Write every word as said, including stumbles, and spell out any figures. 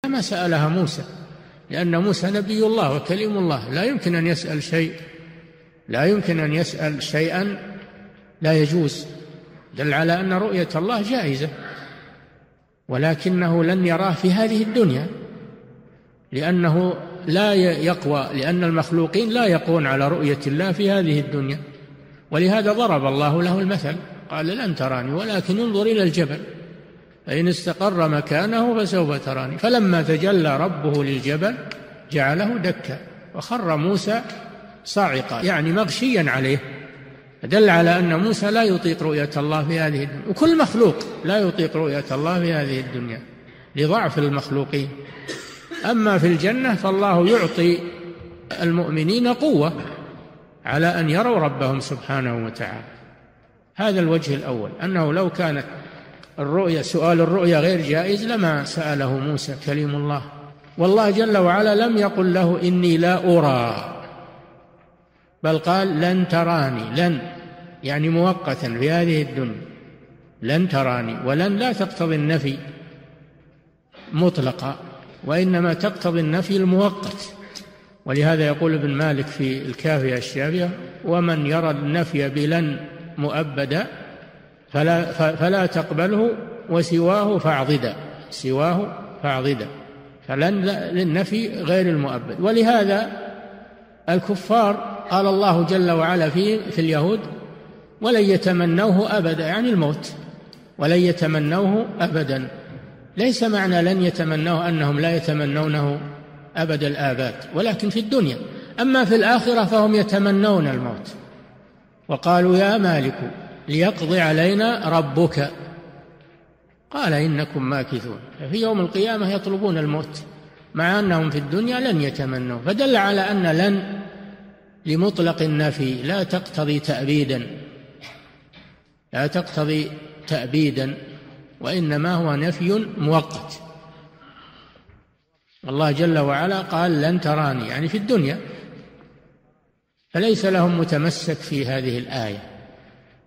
ما سألها موسى، لأن موسى نبي الله وكليم الله، لا يمكن أن يسأل شيء لا يمكن أن يسأل شيئا لا يجوز، دل على أن رؤية الله جائزة، ولكنه لن يراه في هذه الدنيا لأنه لا يقوى، لأن المخلوقين لا يقوون على رؤية الله في هذه الدنيا، ولهذا ضرب الله له المثل قال لن تراني ولكن انظر إلى الجبل فإن استقر مكانه فسوف تراني، فلما تجلى ربه للجبل جعله دكا وخر موسى صاعقا، يعني مغشيا عليه، دل على أن موسى لا يطيق رؤية الله في هذه الدنيا، وكل مخلوق لا يطيق رؤية الله في هذه الدنيا لضعف المخلوقين. أما في الجنة فالله يعطي المؤمنين قوة على أن يروا ربهم سبحانه وتعالى. هذا الوجه الأول، أنه لو كانت الرؤية سؤال الرؤية غير جائز لما سأله موسى كليم الله، والله جل وعلا لم يقل له إني لا أرى، بل قال لن تراني، لن يعني مؤقتا في هذه الدنيا، لن تراني، ولن لا تقتضي النفي مطلقا، وإنما تقتضي النفي المؤقت، ولهذا يقول ابن مالك في الكافية الشافية ومن يرى النفي بلن مؤبدا فلا, فلا تقبله وسواه فاعضدا، سواه فاعضدا، فلن للنفي غير المؤبد. ولهذا الكفار قال الله جل وعلا في, في اليهود ولن يتمنوه أبدا، يعني الموت، ولن يتمنوه أبدا، ليس معنى لن يتمنوه أنهم لا يتمنونه أبد الآباد، ولكن في الدنيا. أما في الآخرة فهم يتمنون الموت، وقالوا يا مالك ليقضي علينا ربك، قال إنكم ماكثون، في يوم القيامة يطلبون الموت مع أنهم في الدنيا لن يتمنوا، فدل على أن لن لمطلق النفي لا تقتضي تأبيدا، لا تقتضي تأبيدا، وإنما هو نفي مؤقت. الله جل وعلا قال لن تراني، يعني في الدنيا، فليس لهم متمسك في هذه الآية.